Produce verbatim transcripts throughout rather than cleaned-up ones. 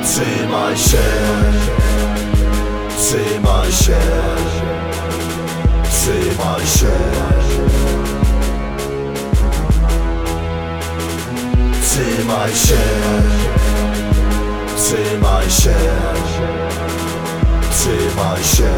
Trzymaj się, trzymaj się, trzymaj się, trzymaj się, trzymaj się, trzymaj się.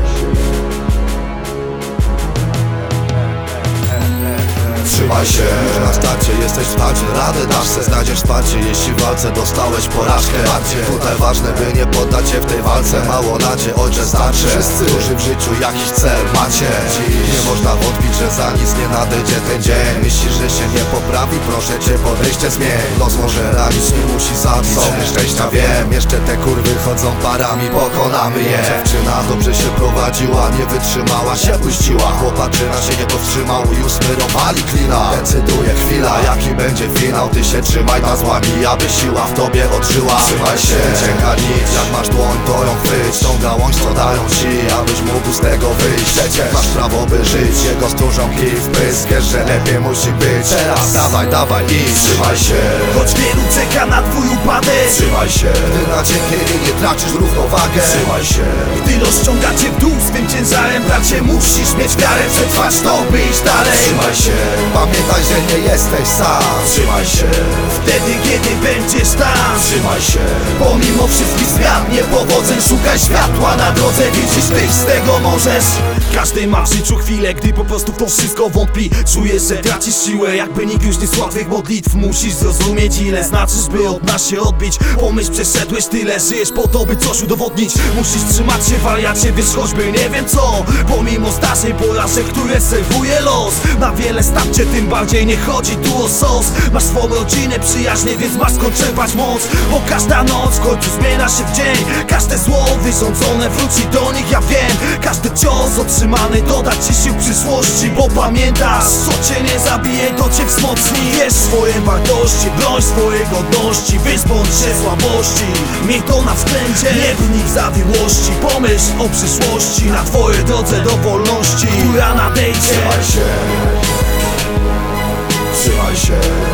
Trzymaj się, już na starcie jesteś w starcie, radę dasz se, znajdziesz wsparcie, jeśli w walce dostałeś porażkę. Tutaj ważne, by nie poddać się w tej walce, mało nadzie, ojcze starczy. Wszyscy, którzy w życiu jakiś cel macie, nie można wątpić, że za nic nie nadejdzie ten dzień. Myślisz, że się nie poprawi, proszę cię, podejście zmień. Los może ranić, nie musi zabić, sobie szczęścia wiem. Jeszcze te kurwy chodzą parami, pokonamy je. Dziewczyna dobrze się prowadziła, nie wytrzymała, się puściła. Chłopaczyna się nie powstrzymał, już smyrowali klina. Decyduje chwila, jaki będzie finał. Ty się trzymaj na złami, aby siła w tobie odżyła. Trzymaj się, cienka nic, jak masz dłoń, to ją chwyć. Tą gałąź, co dają ci, abyś mógł z tego wyjść. Przecież masz prawo, by żyć, jego stróżą kij w pysk. Wiesz, że lepiej musi być teraz, dawaj, dawaj i trzymaj się. Choć wielu czeka na twój upadek, Trzymaj się, gdy na cienkiej linie tracisz równowagę. Trzymaj się, gdy los ściąga cię w dół swym ciężarem, bracie, musisz mieć wiarę, przetrwać to, by iść dalej. Trzymaj się, pamiętaj, że nie jesteś sam. Trzymaj się, Wtedy, kiedy będziesz tam, trzymaj się. pomimo wszystkich zmian, niepowodzeń, szukaj światła na drodze, widzisz, ty z tego możesz. Każdy ma w życiu chwilę, gdy po prostu w to wszystko wątpi. Czujesz, że tracisz siłę, jakby nikt już nie słuchał twych modlitw. Musisz zrozumieć, ile znaczysz, by od nas się odbić. Pomyśl, przeszedłeś tyle, żyjesz po to, by coś udowodnić. Musisz trzymać się, wariacie, wiesz, choćby nie wiem co. Pomimo zdarzeń, porażek, które serwuje los, na wiele starcie, tym bardziej nie chodzi tu o sos. Masz swą rodzinę, przyjaźnie, więc masz skąd czerpać moc. Bo każda noc w końcu zmienia się w dzień. Każde zło wyrządzone wróci do nich, ja wiem. Każdy cios otrzymany doda ci sił przyszłości. Bo pamiętasz, co cię nie zabije, to cię wzmocni. Wiesz swoje wartości, broń swojej godności, wyzbądź się słabości. Miej to na względzie, nie wnikł zawiłości. Pomyśl o przyszłości, na twojej drodze do wolności, która nadejdzie. Trzymaj się, trzymaj się.